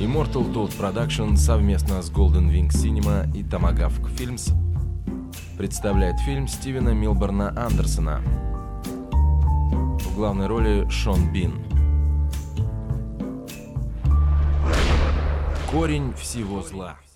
Immortal Toad Production совместно с Golden Wing Cinema и Tomahawk Films представляет фильм Стивена Милборна Андерсона. В главной роли Шон Бин. Корень всего зла.